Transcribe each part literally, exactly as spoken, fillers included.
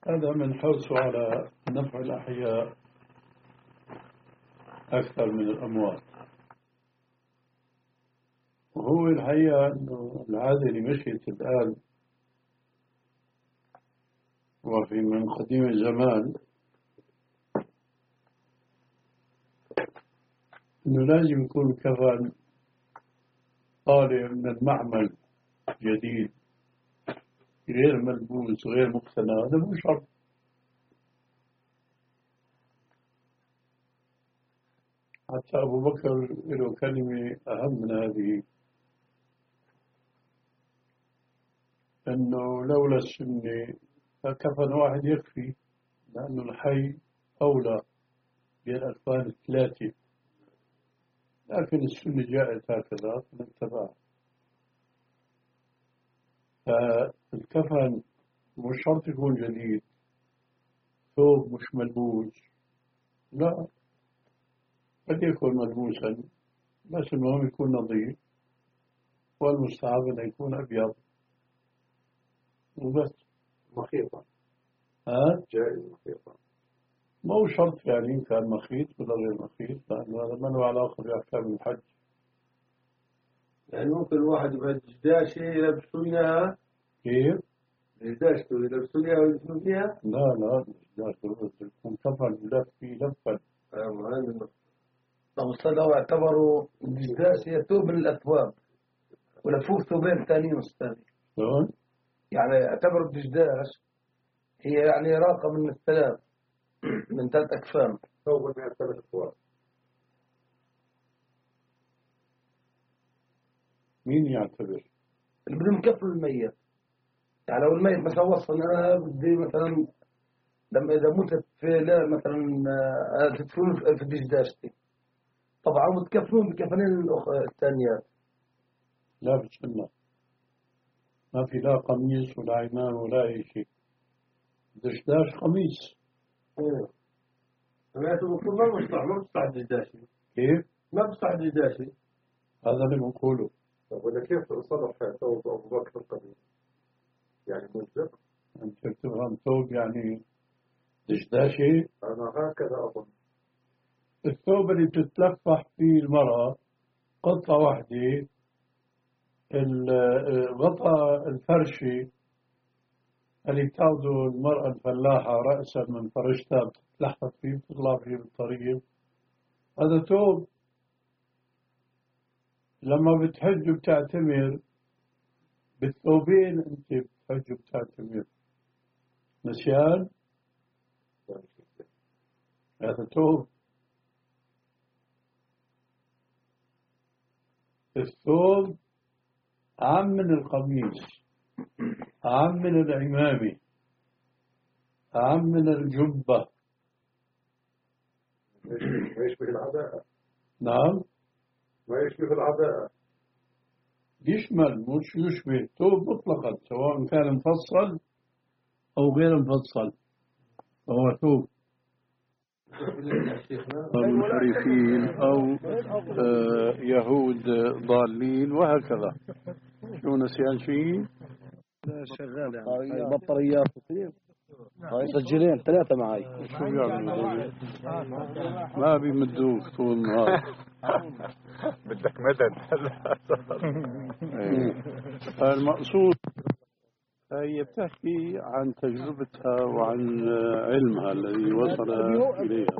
هذا من حرصه على نفع الأحياء أكثر من الأموات. وهو الحقيقة أنه العادة اللي مشيت الآن وفي من قديم الزمان أنه لازم يكون كفن طالع من المعمل جديد غير ملبوس غير مقتنى، هذا مو شرط. حتى أبو بكر له كلمة أهم من هذه، أنه لولا السنة فكفن واحد يكفي، لأنه الحي أولى بالأكفان الثلاثة، لكن السنة جاءت هكذا فنتبعها. فالكفن مش شرط يكون جديد، ثوب مش ملبوس، لا، قد يكون ملبوسا بس المهم يكون نظيف، والمستحب أن يكون أبيض وبس. مخيطة ها؟ جائز مخيطة، ما هو شرط يعني كان مخيط ولا غير مخيط، لأنه هذا ما له علاقة بأحكام الحج. يعني ممكن الواحد يبهج داشة يلبسوا إياها. كيف؟ داشته يلبسوا إياها ويلبسوا فيها؟ لا لا لا يكون كفن لف فيه لفا. طب أستاذ لو اعتبروا الدشداش هي ثوب من الأثواب ولفوه ثوبين ثانيين أستاذ، شلون؟ يعني اعتبروا الدشداش هي يعني راقة من الثلاث من ثلاث أكفان. ثوب من الثلاث أثواب. مين يعتبر؟ اللي بدهم يكفلوا الميت، يعني لو الميت مثلا وصل أنا بدي مثلا لما إذا متت في لا مثلا آه، تدفنون في الدشداشتي، طبعا وتكفنون بكفنين الثانيات. لا بالسنة ما في لا قميص ولا عمام ولا أي شيء، دشداش قميص. ايه سمعت بقول ما بصح ما بصح الدشداشي. كيف؟ ما بصح الدشداشي. هذا اللي بنقوله. طب ولا كيف صرف ثوب أبو بكر القديم؟ يعني ملزق؟ أنت تفهم ثوب يعني دشداشي؟ أنا هكذا أظن. الثوب اللي بتتلفح فيه المرأة قطعة واحدة، الغطاء الفرشي اللي بتاخده المرأة الفلاحة رأسا من فرشتها بتتلحف فيه بتطلع فيه بالطريق، هذا ثوب. لما بتحج وبتعتمر بالثوبين انت بتحج وبتعتمر، نسيان؟ هذا ثوب. الثوب أعم من القميص، أعم من العمامة، أعم من الجبة. ما يشبه العباءة. نعم، ما يشبه العباءة. يشمل مش يشبه، ثوب مطلقا سواء كان مفصل أو غير مفصل فهو ثوب. منحرفين أو آه يهود ضالين وهكذا. شو نسيان شيء؟ شغال يعني بطاريات كثير، هاي مسجلين ثلاثة معي. شو بيعملوا؟ ما بيمدوك طول النهار. بدك مدد. المقصود هي بتحكي عن تجربتها وعن علمها الذي وصل إليها،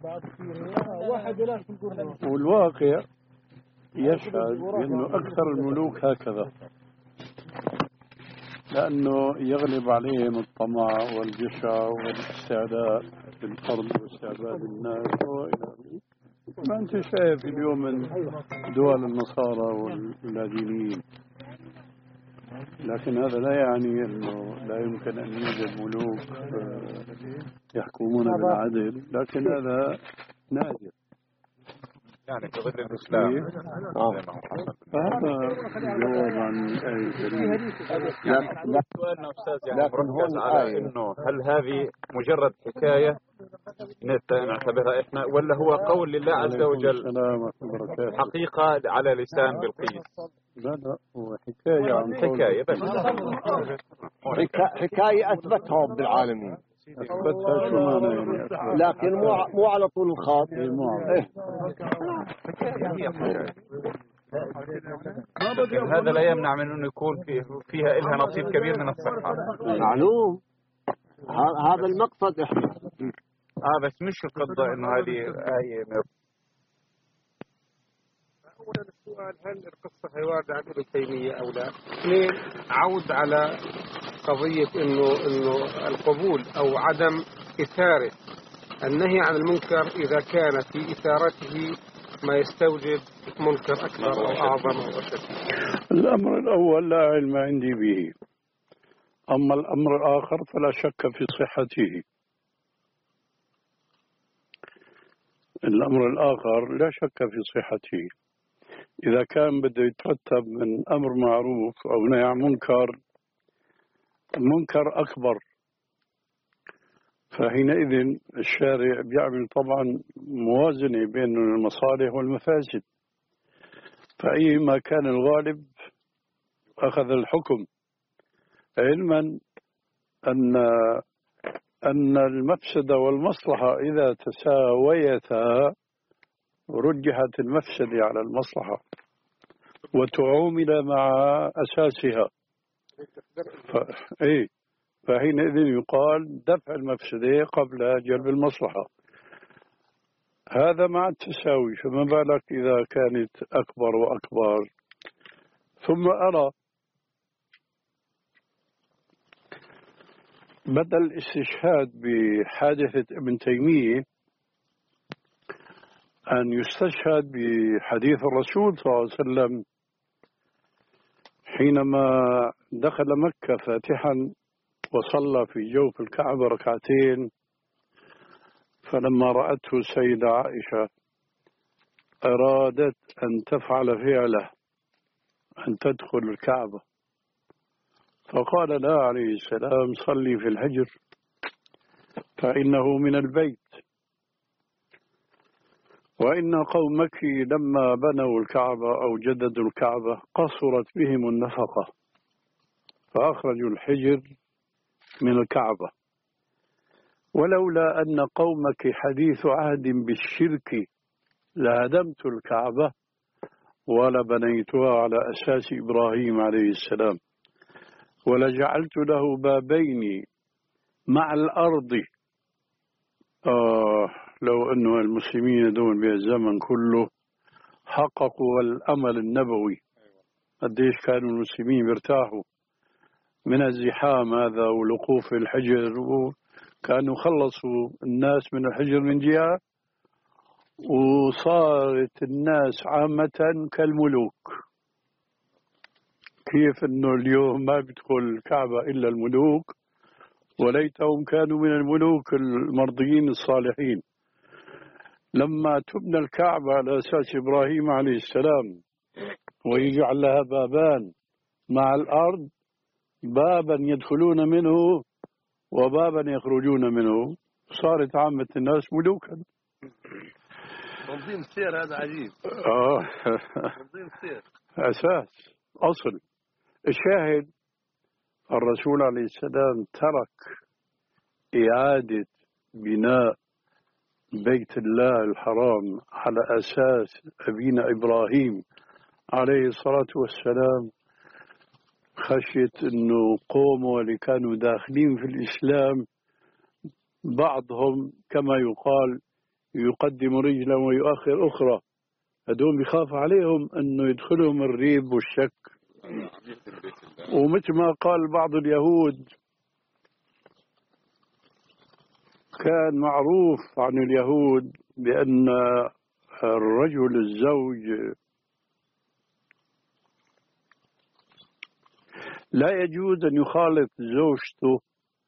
والواقع يشهد بأنه أكثر الملوك هكذا، لأنه يغلب عليهم الطمع والجشع والاستعداء في الأرض واستعباد الناس وإلى آخره. ما أنت شايف اليوم من دول النصارى واللادينيين، لكن هذا لا يعني أنه لا يمكن أن يوجد ملوك يحكمون بالعدل، لكن هذا نادر يعني في ظل الإسلام. فهذا جواب عن الآية الكريمة. يعني سؤالنا أستاذ يعني مركز على إنه هل هذه مجرد حكاية نعتبرها إحنا، ولا هو قول لله عز وجل حقيقة على لسان بلقيس؟ لا لا هو حكاية عن حكاية بس. حكاية أثبتها رب العالمين أثبتها شو معنى يعني أثبت؟ لكن مو مو على طول الخط. إيه مو على إيه. لكن هذا لا يمنع من أنه يكون فيه فيها إلها نصيب كبير من الصحة. معلوم. ه- هذا المقصد إحنا. آه بس مش القصة إنه هذه هي. أولا السؤال، هل القصة هي واردة عن ابن تيمية أو لا؟ اثنين، عود على قضية إنه إنه القبول أو عدم إثارة النهي عن المنكر إذا كان في إثارته ما يستوجب منكر أكبر أو أعظم أو أشد. الأمر الأول لا علم عندي به، أما الأمر الآخر فلا شك في صحته. الأمر الآخر لا شك في صحته. إذا كان بده يترتب من أمر معروف أو نهي عن منكر منكر أكبر، فحينئذ الشارع بيعمل طبعا موازنة بين المصالح والمفاسد، فأي ما كان الغالب أخذ الحكم، علما أن أن المفسدة والمصلحة إذا تساويتا رجحت المفسدة على المصلحة وتعامل مع أساسها. ف... إيه فحينئذ يقال دفع المفسدة قبل جلب المصلحة، هذا مع التساوي، فما بالك إذا كانت أكبر وأكبر. ثم أرى بدل الاستشهاد بحادثة ابن تيمية أن يستشهد بحديث الرسول صلى الله عليه وسلم حينما دخل مكة فاتحا وصلى في جوف الكعبة ركعتين، فلما رأته السيدة عائشة أرادت أن تفعل فعله، أن تدخل الكعبة، فقال لا عليه السلام صلي في الحجر فإنه من البيت، وإن قومك لما بنوا الكعبة أو جددوا الكعبة قصرت بهم النفقة فأخرجوا الحجر من الكعبة، ولولا أن قومك حديث عهد بالشرك لهدمت الكعبة ولبنيتها على أساس إبراهيم عليه السلام ولجعلت له بابين مع الأرض. آه لو أن المسلمين دون بالزمن كله حققوا الأمل النبوي، قديش كانوا المسلمين بيرتاحوا من الزحام هذا ولقوف الحجر، وكانوا خلصوا الناس من الحجر من جهة، وصارت الناس عامة كالملوك. كيف أنه اليوم ما بيدخل الكعبة إلا الملوك، وليتهم كانوا من الملوك المرضيين الصالحين. لما تبنى الكعبة على أساس إبراهيم عليه السلام ويجعل لها بابان مع الأرض، بابا يدخلون منه وبابا يخرجون منه، صارت عامة الناس ملوكا. تنظيم السير هذا عجيب. آه تنظيم السير أساس أصل. الشاهد الرسول عليه السلام ترك إعادة بناء بيت الله الحرام على أساس أبينا إبراهيم عليه الصلاة والسلام خشية أنه قوموا اللي كانوا داخلين في الإسلام بعضهم كما يقال يقدم رجلا ويؤخر أخرى، هذول بيخاف عليهم أنه يدخلهم الريب والشك. ومثل ما قال بعض اليهود، كان معروف عن اليهود بأن الرجل الزوج لا يجوز أن يخالط زوجته،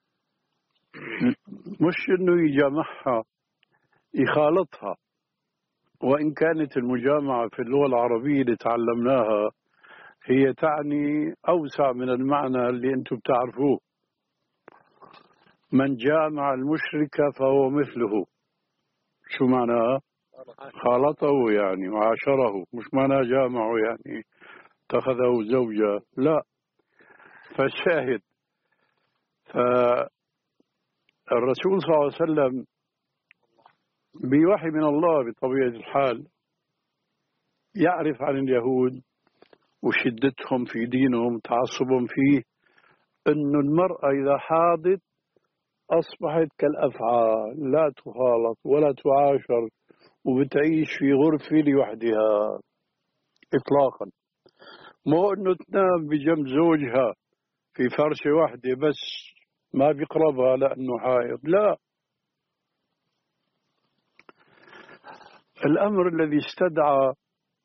مش أنه يجامعها، يخالطها. وإن كانت المجامعة في اللغة العربية اللي تعلمناها هي تعني أوسع من المعنى اللي أنتم بتعرفوه. من جامع المشرك فهو مثله. شو معناها؟ خالطه يعني وعاشره، مش معناه جامعه يعني اتخذه زوجة، لا. فالشاهد، فهذا الرسول صلى الله عليه وسلم بوحي من الله بطبيعة الحال يعرف عن اليهود وشدتهم في دينهم تعصبهم فيه أن المرأة إذا حاضت أصبحت كالأفعال لا تخالط ولا تعاشر وبتعيش في غرفة لوحدها إطلاقا. مو أنه تنام بجنب زوجها في فرشة واحدة بس ما بيقربها لأنه حائض، لا. الأمر الذي استدعى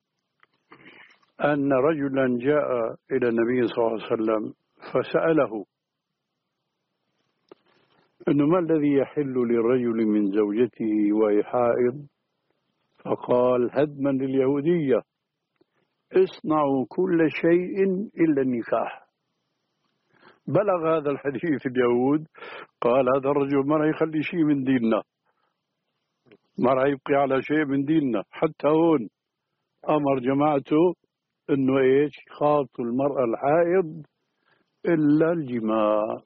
أن رجلا جاء إلى النبي صلى الله عليه وسلم فسأله أنه ما الذي يحل للرجل من زوجته وهي حائض؟ فقال هدما لليهودية اصنعوا كل شيء إلا النكاح. بلغ هذا الحديث اليهود، قال هذا الرجل ما راح يخلي شيء من ديننا، ما راح يبقي على شيء من ديننا. حتى هون أمر جماعته أنه إيش خاطوا المرأة الحائض إلا الجماع.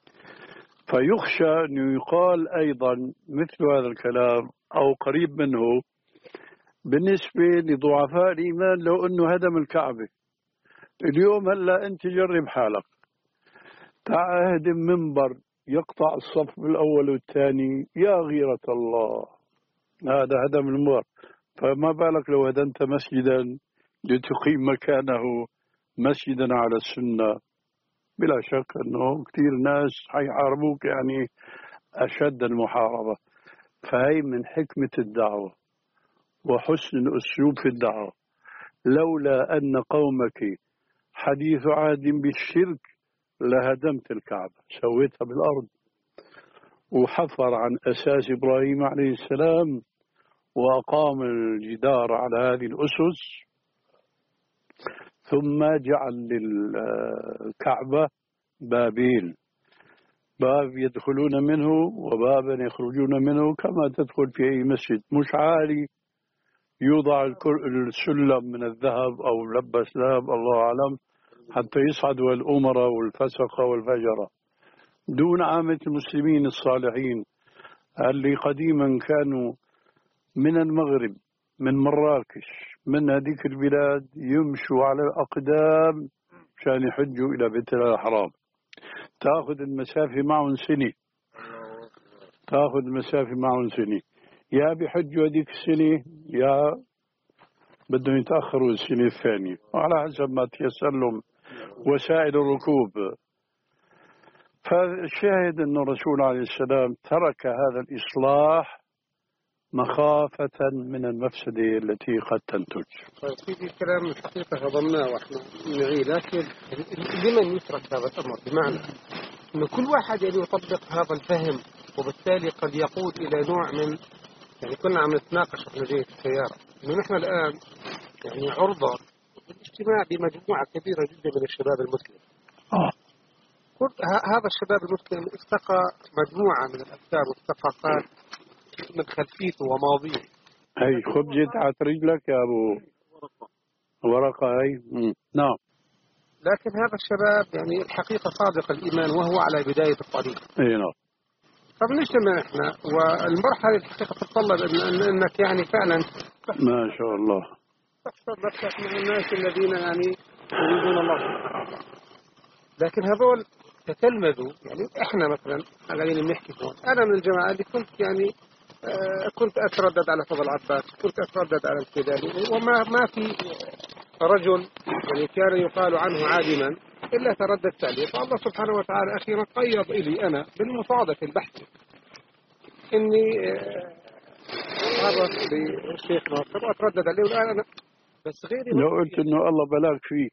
فيخشى أنه يقال أيضا مثل هذا الكلام أو قريب منه بالنسبة لضعفاء الإيمان لو أنه هدم الكعبة. اليوم هلا أنت جرب حالك، تعال اهدم منبر يقطع الصف الأول والثاني، يا غيرة الله، هذا هدم المنبر. فما بالك لو هدمت مسجدا لتقيم مكانه مسجدا على السنة؟ بلا شك أنه كثير ناس حيحاربوك يعني أشد المحاربة. فهي من حكمة الدعوة وحسن الأسلوب في الدعوة. لولا أن قومك حديث عهد بالشرك لهدمت الكعبة، سويتها بالأرض وحفر عن أساس إبراهيم عليه السلام وأقام الجدار على هذه الأسس، ثم جعل للكعبة بابين، باب يدخلون منه وبابا يخرجون منه كما تدخل في أي مسجد، مش عالي يوضع السلم من الذهب أو لبس ذهب الله أعلم حتى يصعدوا الأمراء والفسقة والفجرة، دون عامة المسلمين الصالحين اللي قديما كانوا من المغرب من مراكش من هذيك البلاد يمشوا على الأقدام عشان يحجوا إلى بيت الله الحرام. تأخذ المسافة معهم سنة، تأخذ المسافة معهم سنة، يا بيحجوا هذيك السنة يا بدهم يتأخروا السنة الثانية على حسب ما تيسر لهم وسائل الركوب. فالشاهد أن الرسول عليه السلام ترك هذا الإصلاح مخافة من المفسدة التي قد تنتج. طيب في كلام الحقيقة هضمناه واحنا نعيد، لكن لمن يترك هذا الأمر؟ بمعنى أن كل واحد يعني يطبق هذا الفهم، وبالتالي قد يقود إلى نوع من يعني كنا عم نتناقش احنا جاي في السيارة إنه نحن الآن يعني عرضة للاجتماع بمجموعة كبيرة جدا من الشباب المسلم. آه. هذا الشباب المسلم استقى مجموعة من الأفكار والثقافات من خلفيته وماضيه. هي خبزة تحت رجلك يا أبو ورقة هي. نعم. لكن هذا الشباب يعني الحقيقة صادق الإيمان وهو على بداية الطريق. أي نعم. فبنجتمع إحنا والمرحلة الحقيقة تتطلب إن إنك يعني فعلا ما شاء الله تحصل نفسك من الناس الذين يعني يريدون الله سبحانه وتعالى. لكن هذول تتلمذوا يعني إحنا مثلا قاعدين بنحكي هون، أنا من الجماعة اللي كنت يعني آه كنت أتردد على فضل عباس، كنت أتردد على الكذا، وما ما في رجل يعني كان يقال عنه عالما إلا ترددت عليه. فالله سبحانه وتعالى أخيرا قيض إلي أنا بالمصادة البحث إني أتعرف للشيخ ناصر وأتردد عليه، والآن أنا بس غيري لو قلت إنه الله بلاك فيه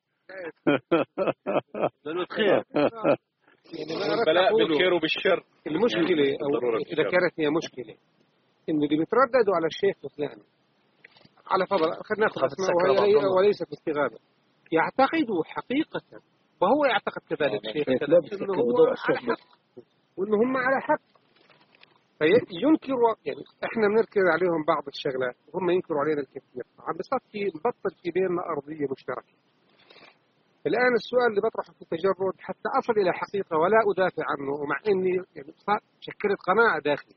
لأنه خير يعني البلاء بالخير وبالشر. المشكلة أو إذا كانت هي مشكلة إنه اللي بيترددوا على الشيخ فلان على فضل خلينا ناخذ أسماء وهي وليست استغاثة، يعتقدوا حقيقة وهو يعتقد كذلك الشيخ إنه هو على حق وإنه هم على حق، فينكروا يعني إحنا بننكر عليهم بعض الشغلات وهم ينكروا علينا الكثير. عم بصفي نبطل في بيننا أرضية مشتركة. الآن السؤال اللي بطرحه في التجرد حتى أصل إلى حقيقة ولا أدافع عنه، ومع إني يعني شكلت قناعة داخلي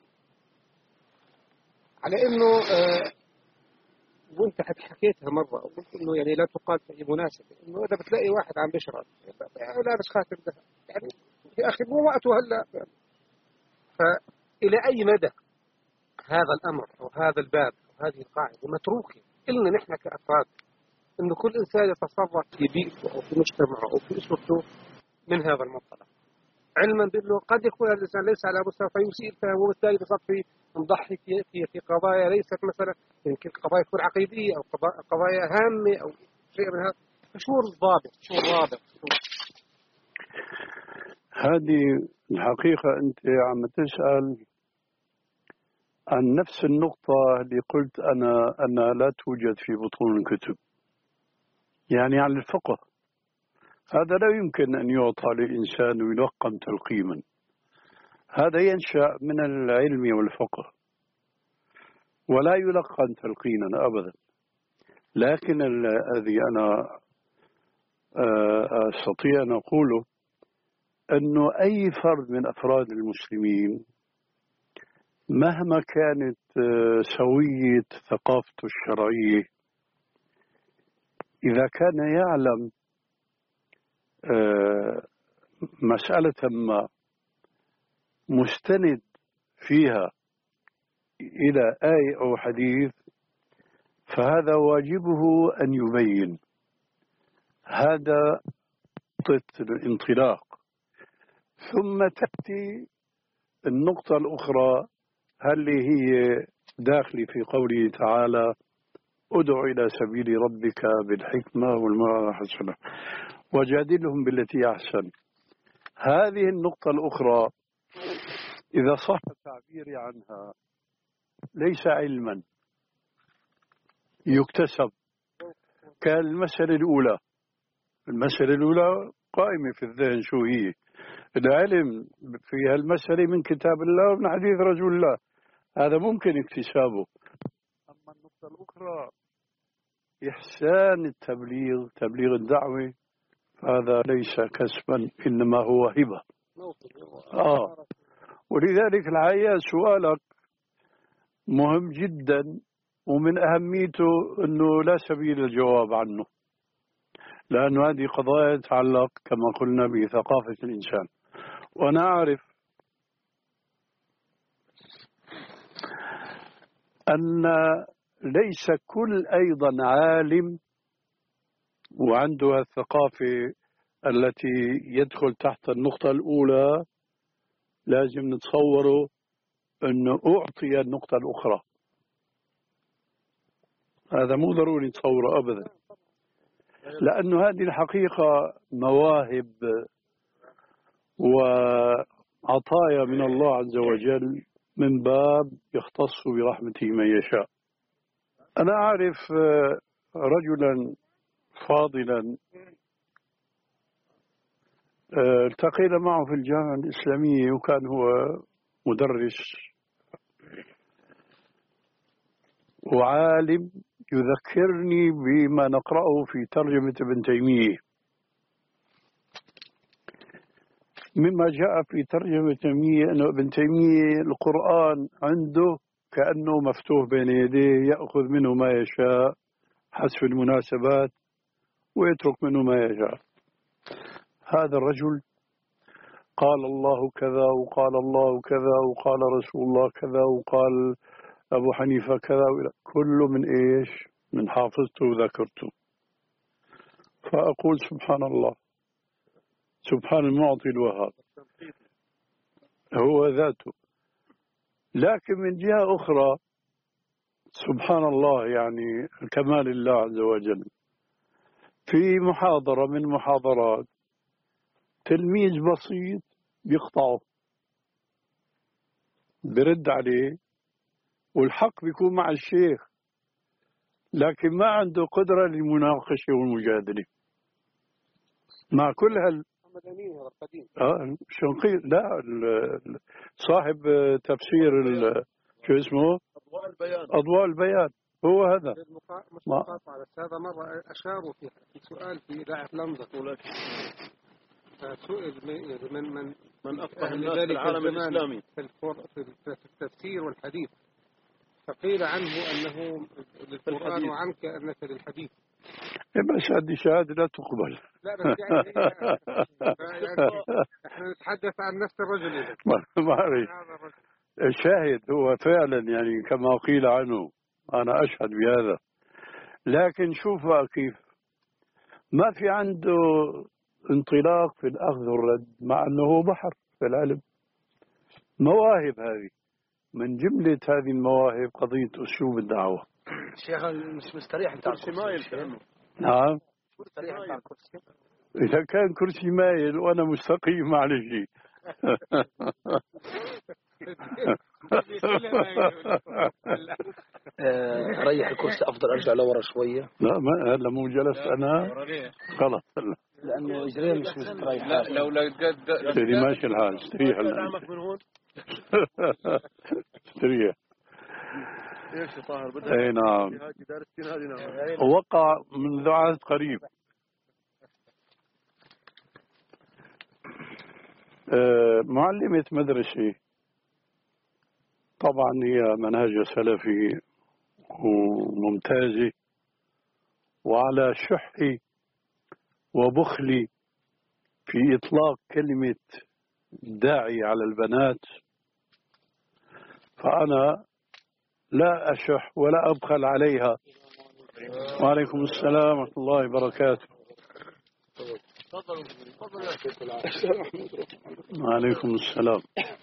على إنه آه وأنت حكيتها مرة وقلت إنه يعني لا تقال في أي مناسبة، إنه إذا بتلاقي واحد عم بيشرب لابس خاتم ذهب يعني يا أخي مو وقته هلا يعني. فإلى أي مدى هذا الأمر أو هذا الباب أو هذه القاعدة متروكة إلنا نحن كأفراد، إنه كل إنسان يتصرف في بيئته أو في مجتمعه أو في أسرته من هذا المنطلق، علما بأنه قد يكون هذا الإنسان ليس على مستوى فيسيء الفهم، وبالتالي بصفي نضحي في في في قضايا ليست مثلا يمكن قضايا تكون عقيدية أو قضايا هامة أو شيء من هذا. شو الضابط؟ شو الرابط؟ هذه الحقيقة أنت عم تسأل عن نفس النقطة اللي قلت أنا أنها لا توجد في بطون الكتب، يعني عن الفقه. هذا لا يمكن أن يعطى لإنسان ويلقن تلقيما، هذا ينشأ من العلم والفقه ولا يلقن تلقينا أبدا. لكن الذي أنا أستطيع أن أقوله أنه أي فرد من أفراد المسلمين مهما كانت سوية ثقافته الشرعية، إذا كان يعلم مسألة ما مستند فيها إلى آية أو حديث، فهذا واجبه أن يبين. هذا نقطة الانطلاق. ثم تأتي النقطة الأخرى اللي هي داخل في قوله تعالى ادع إلى سبيل ربك بالحكمة والموعظة الحسنة وجادلهم بالتي أحسن. هذه النقطة الأخرى إذا صح التعبير عنها ليس علما يكتسب كالمسألة الأولى. المسألة الأولى قائمة في الذهن، شو هي؟ العلم في هالمسألة من كتاب الله ومن حديث رسول الله، هذا ممكن اكتسابه. أما النقطة الأخرى إحسان التبليغ، تبليغ الدعوة، هذا ليس كسبا إنما هو هبة. آه. ولذلك الحقيقة سؤالك مهم جدا، ومن أهميته أنه لا سبيل الجواب عنه، لأن هذه قضايا تتعلق كما قلنا بثقافة الإنسان. وأنا أعرف أن ليس كل أيضا عالم وعنده الثقافة التي يدخل تحت النقطة الأولى لازم نتصوره أنه أعطي النقطة الأخرى. هذا مو ضروري نتصوره أبدا، لأنه هذه الحقيقة مواهب وعطايا من الله عز وجل من باب يختص برحمته من يشاء. أنا أعرف رجلا فاضلا التقينا معه في الجامعة الإسلامية، وكان هو مدرس وعالم يذكرني بما نقرأه في ترجمة ابن تيمية. مما جاء في ترجمة ابن تيمية أن ابن تيمية القرآن عنده كأنه مفتوح بين يديه، يأخذ منه ما يشاء حسب المناسبات ويترك منه ما يشاء. هذا الرجل قال الله كذا وقال الله كذا وقال رسول الله كذا وقال أبو حنيفة كذا، كله من إيش؟ من حافظته وذكرته. فأقول سبحان الله، سبحان المعطي الوهاب هو ذاته. لكن من جهة أخرى سبحان الله، يعني كمال الله عز وجل، في محاضرة من محاضرات تلميذ بسيط بيقطعه برد عليه، والحق بيكون مع الشيخ لكن ما عنده قدرة للمناقشة والمجادلة مع كل هال آه شنقيط. لا صاحب تفسير ال... شو اسمه؟ أضواء البيان. أضواء البيان هو هذا مش مقاطعة، بس هذا مرة أشاروا في سؤال في إذاعة لندن، سئل من من من أفقه الناس في العالم الإسلامي في التفسير والحديث، فقيل عنه أنه للقرآن وعنك أنك للحديث. بس هذه شهادة لا تقبل. لا بس يعني, يعني احنا نتحدث عن نفس الرجل إذا ما أعرف. الشاهد هو فعلا يعني كما قيل عنه، أنا أشهد بهذا. لكن شوف كيف ما في عنده انطلاق في الأخذ والرد، مع أنه بحر في العلم. مواهب هذه من جملة هذه المواهب قضية أسلوب الدعوة. شيخ مش مستريح انت على الكرسي. نعم مستريح انت على الكرسي. إذا كان كرسي مايل وأنا مستقيم معلش. ريح الكرسي أفضل، أرجع لورا شوية. لا ما هلا مو جلس أنا خلاص هلا لأنه إجريه مش مستريح. لا لو لقد استري ماشي الحال. استريح هلا استريح. ايش يا طاهر بدك؟ اي نعم. وقع منذ عهد قريب معلمة مدرسة، طبعا هي منهج سلفي وممتازة، وعلى شحي وبخلي في إطلاق كلمة داعي على البنات، فأنا لا أشح ولا أبخل عليها. وعليكم السلام ورحمة الله وبركاته. وعليكم السلام.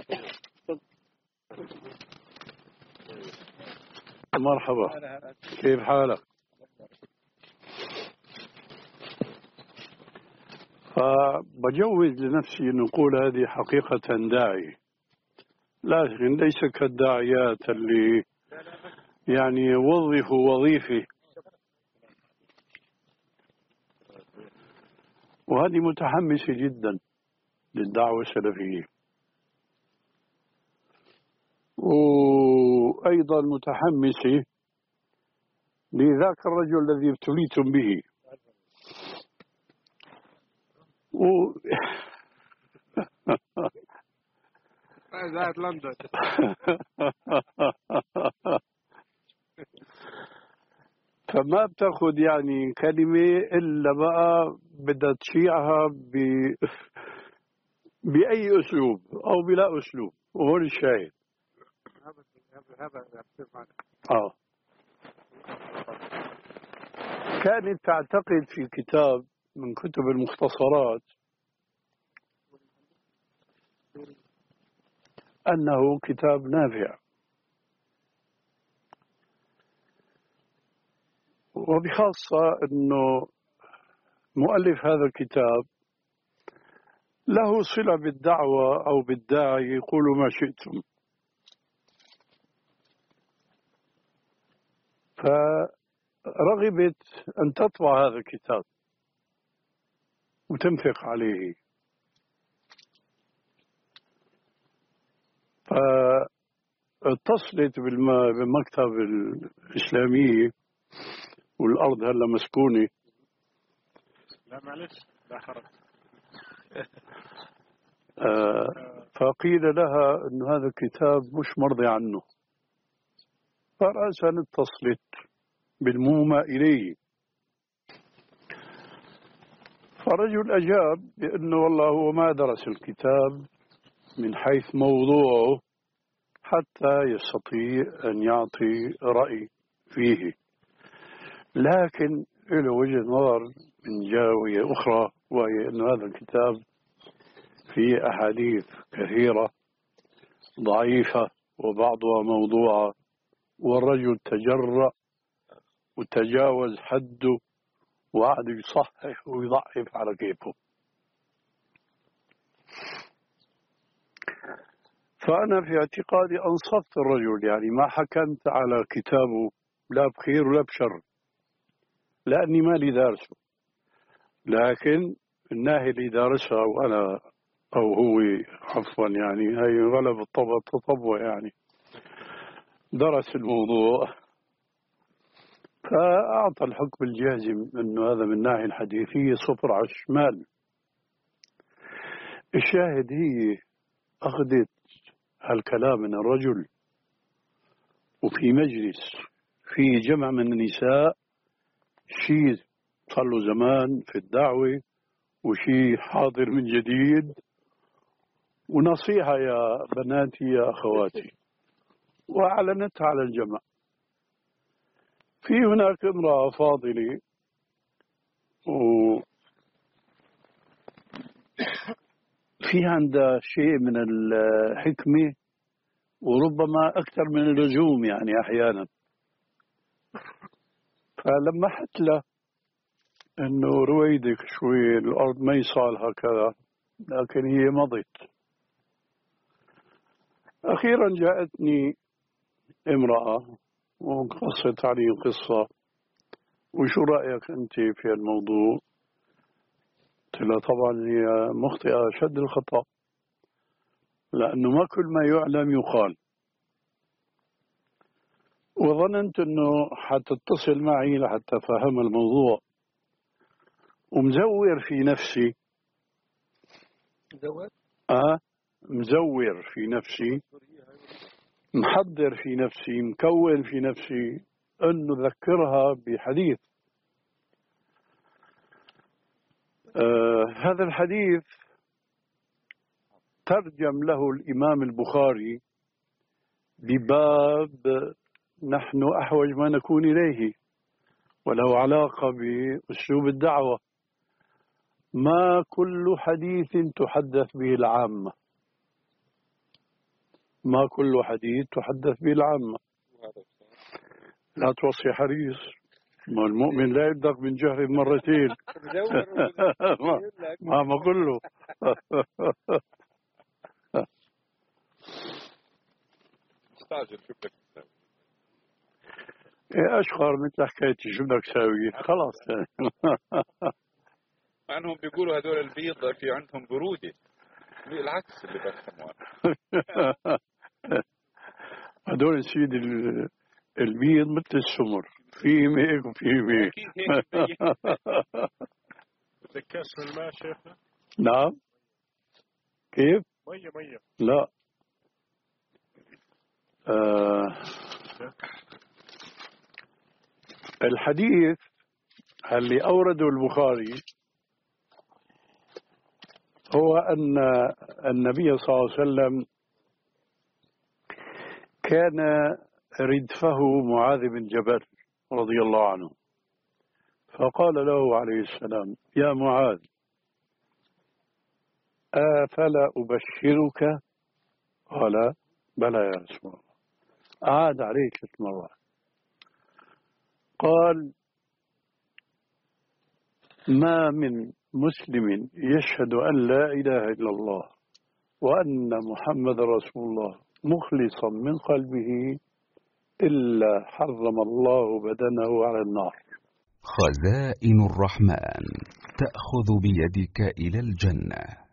مرحبا، كيف حالك؟ فبجوز لنفسي أن أقول هذه حقيقة داعي، لكن ليس كالداعيات اللي يعني وظفوا وظيفة، وهذه متحمسة جدا للدعوة السلفية، وأيضا متحمسة لذاك الرجل الذي ابتليتم به. و... ذات لندن. فما بتاخذ يعني كلمة إلا بقى بدها تشيعها ب... بأي أسلوب أو بلا أسلوب، وهو الشاهد. آه. كانت تعتقد في كتاب من كتب المختصرات أنه كتاب نافع، وبخاصة أنه مؤلف هذا الكتاب له صلة بالدعوة أو بالداعي، يقولوا ما شئتم. فرغبت أن تطبع هذا الكتاب وتنفق عليه، فاتصلت بالمكتب الإسلامي، والأرض هلا مسكونة. لا معلش لا حرج. آه فقيل لها أن هذا الكتاب مش مرضي عنه، فرأسا اتصلت بالمومى إليه، فرجل أجاب بأنه والله هو ما درس الكتاب من حيث موضوعه حتى يستطيع أن يعطي رأي فيه، لكن له وجهة نظر من زاوية أخرى، وهي أن هذا الكتاب فيه أحاديث كثيرة ضعيفة وبعضها موضوعة، والرجل تجرأ وتجاوز حده وقعد يصحح ويضعف على كيفه. فأنا في اعتقادي أنصفت الرجل، يعني ما حكمت على كتابه لا بخير ولا بشر، لأني ما لي دارسه، لكن الناهي اللي دارسها وأنا أو هو عفوا يعني هي غلب الطبع التطبع، يعني درس الموضوع فأعطى الحكم الجازم أنه هذا من الناحية الحديثية صفر على الشمال. الشاهد هي أخذت هالكلام من الرجل وفي مجلس في جمع من النساء، شيء صار له زمان في الدعوة وشيء حاضر من جديد، ونصيحة يا بناتي يا أخواتي، وأعلنتها على الجمع. في هناك امرأة فاضلة وفي عندها شيء من الحكمة وربما أكثر من اللزوم يعني أحيانا، فلما حت له إنه رويدك شوي الأرض ما يصال هكذا، لكن هي مضت. أخيرا جاءتني امرأة وقصت علي القصة، وشو رأيك أنت في الموضوع؟ قلت لها طبعا هي مخطئة شد الخطأ، لأنه ما كل ما يعلم يقال. وظننت أنه حتتصل معي لحتى فهم الموضوع، ومزور في نفسي مزور؟ آه مزور في نفسي، محضر في نفسي، مكون في نفسي أنه ذكرها بحديث. آه هذا الحديث ترجم له الإمام البخاري بباب نحن أحوج ما نكون إليه، وله علاقة بأسلوب الدعوة. ما كل حديث تحدث به العامة، ما كل حديث تحدث به العامة. لا توصي حريص، ما المؤمن لا يبدأ من جهر مرتين. ما ما كله. استعجل شو بدك تسوي؟ إيه أشخر مثل حكايتي شو بدك تسوي خلاص. مع انهم بيقولوا هذول البيض في عندهم برودة، بالعكس اللي بفهموه. هذول سيد البيض مثل السمر، فيهم هيك وفيهم هيك. بدك كاس من الماء شيخنا؟ نعم. كيف؟ مية مية. لا. آه الحديث اللي أورده البخاري هو أن النبي صلى الله عليه وسلم كان ردفه معاذ بن جبل رضي الله عنه، فقال له عليه السلام: يا معاذ، أفلا أبشرك؟ قال: بلى يا رسول الله. أعاد عليه ثلاث مرات. قال: ما من مسلم يشهد أن لا إله إلا الله وأن محمد رسول الله مخلصا من قلبه إلا حرم الله بدنه على النار. خزائن الرحمن تأخذ بيدك إلى الجنة.